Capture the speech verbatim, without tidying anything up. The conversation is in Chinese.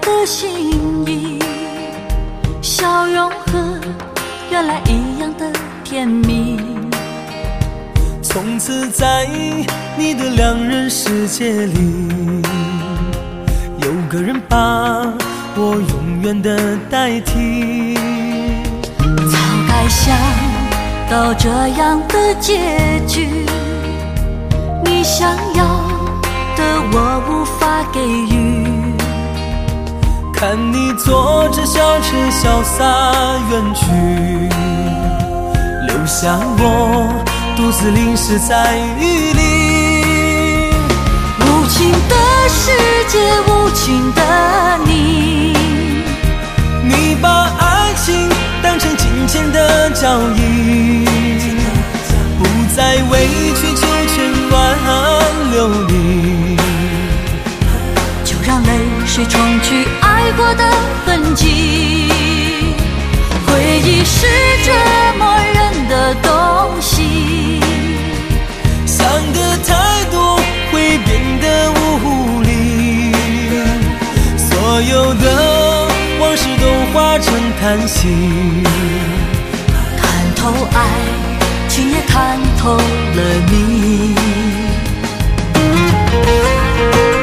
的心意，笑容和原来一样的甜蜜。 从此在你的两人世界里，有个人把我永远的代替。 早该想到这样的结局，你想要的我无法给予。 看你坐着小车潇洒远去，留下我独自淋湿在雨里。 无情的世界，无情的你， 你把爱情当成金钱的交易，不再委曲求全挽留你， 就让泪水冲去爱过的痕迹。回忆是折磨人的东西， 想的太多会变得无力，所有的往事都化成叹息。 看透爱情也看透了你。